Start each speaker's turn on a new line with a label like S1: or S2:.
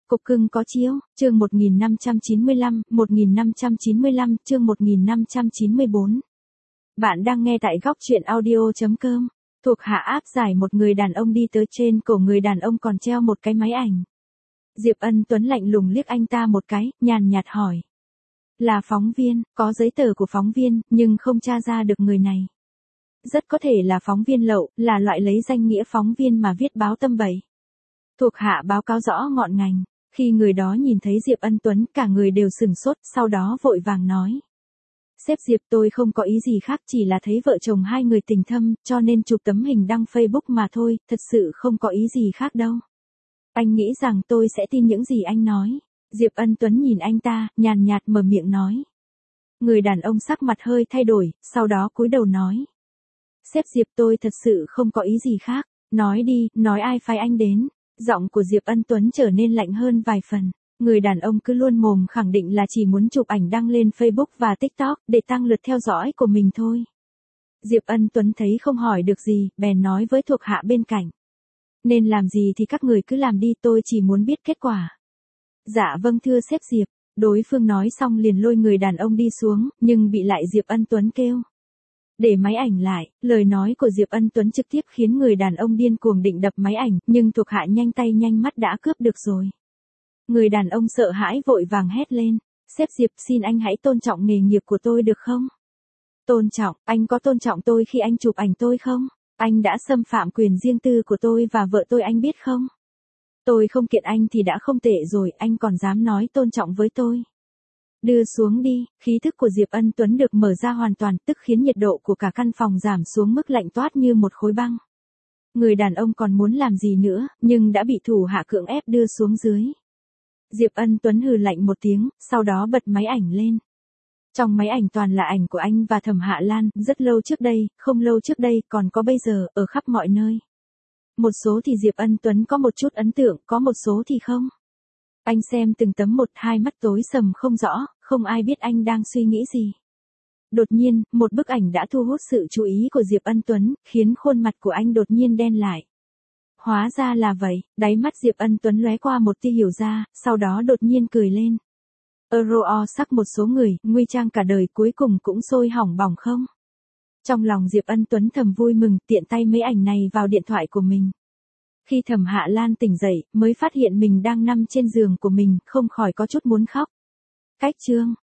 S1: Cục cưng có chiếu, chương 1595, chương 1594. Bạn đang nghe tại góc truyện audio.com. Thuộc hạ áp giải một người đàn ông đi tới, trên cổ người đàn ông còn treo một cái máy ảnh. Diệp Ân Tuấn lạnh lùng liếc anh ta một cái, nhàn nhạt hỏi. Là phóng viên, có giấy tờ của phóng viên, nhưng không tra ra được người này. Rất có thể là phóng viên lậu, là loại lấy danh nghĩa phóng viên mà viết báo tăm bậy. Thuộc hạ báo cáo rõ ngọn ngành. Khi người đó nhìn thấy Diệp Ân Tuấn, cả người đều sửng sốt, sau đó vội vàng nói. Sếp Diệp, tôi không có ý gì khác, chỉ là thấy vợ chồng hai người tình thâm, cho nên chụp tấm hình đăng Facebook mà thôi, thật sự không có ý gì khác đâu. Anh nghĩ rằng tôi sẽ tin những gì anh nói. Diệp Ân Tuấn nhìn anh ta, nhàn nhạt mở miệng nói. Người đàn ông sắc mặt hơi thay đổi, sau đó cúi đầu nói. Sếp Diệp, tôi thật sự không có ý gì khác, nói đi, nói ai phái anh đến. Giọng của Diệp Ân Tuấn trở nên lạnh hơn vài phần. Người đàn ông cứ luôn mồm khẳng định là chỉ muốn chụp ảnh đăng lên Facebook và TikTok để tăng lượt theo dõi của mình thôi. Diệp Ân Tuấn thấy không hỏi được gì, bèn nói với thuộc hạ bên cạnh. Nên làm gì thì các người cứ làm đi, tôi chỉ muốn biết kết quả. Dạ vâng thưa sếp Diệp. Đối phương nói xong liền lôi người đàn ông đi xuống, nhưng bị lại Diệp Ân Tuấn kêu. Để máy ảnh lại, lời nói của Diệp Ân Tuấn trực tiếp khiến người đàn ông điên cuồng định đập máy ảnh, nhưng thuộc hạ nhanh tay nhanh mắt đã cướp được rồi. Người đàn ông sợ hãi vội vàng hét lên, sếp Diệp, xin anh hãy tôn trọng nghề nghiệp của tôi được không? Tôn trọng, anh có tôn trọng tôi khi anh chụp ảnh tôi không? Anh đã xâm phạm quyền riêng tư của tôi và vợ tôi, anh biết không? Tôi không kiện anh thì đã không tệ rồi, anh còn dám nói tôn trọng với tôi. Đưa xuống đi, khí thức của Diệp Ân Tuấn được mở ra hoàn toàn, tức khiến nhiệt độ của cả căn phòng giảm xuống mức lạnh toát như một khối băng. Người đàn ông còn muốn làm gì nữa, nhưng đã bị thủ hạ cưỡng ép đưa xuống dưới. Diệp Ân Tuấn hừ lạnh một tiếng, sau đó bật máy ảnh lên. Trong máy ảnh toàn là ảnh của anh và Thẩm Hạ Lan, rất lâu trước đây, không lâu trước đây, còn có bây giờ, ở khắp mọi nơi. Một số thì Diệp Ân Tuấn có một chút ấn tượng, có một số thì không. Anh xem từng tấm một, hai mắt tối sầm không rõ, không ai biết anh đang suy nghĩ gì. Đột nhiên, một bức ảnh đã thu hút sự chú ý của Diệp Ân Tuấn, khiến khuôn mặt của anh đột nhiên đen lại. Hóa ra là vậy, đáy mắt Diệp Ân Tuấn lóe qua một tia hiểu ra, sau đó đột nhiên cười lên. Euro sắc một số người, nguy trang cả đời cuối cùng cũng sôi hỏng bỏng không? Trong lòng Diệp Ân Tuấn thầm vui mừng, tiện tay mấy ảnh này vào điện thoại của mình. Khi Thẩm Hạ Lan tỉnh dậy, mới phát hiện mình đang nằm trên giường của mình, không khỏi có chút muốn khóc. Cách chương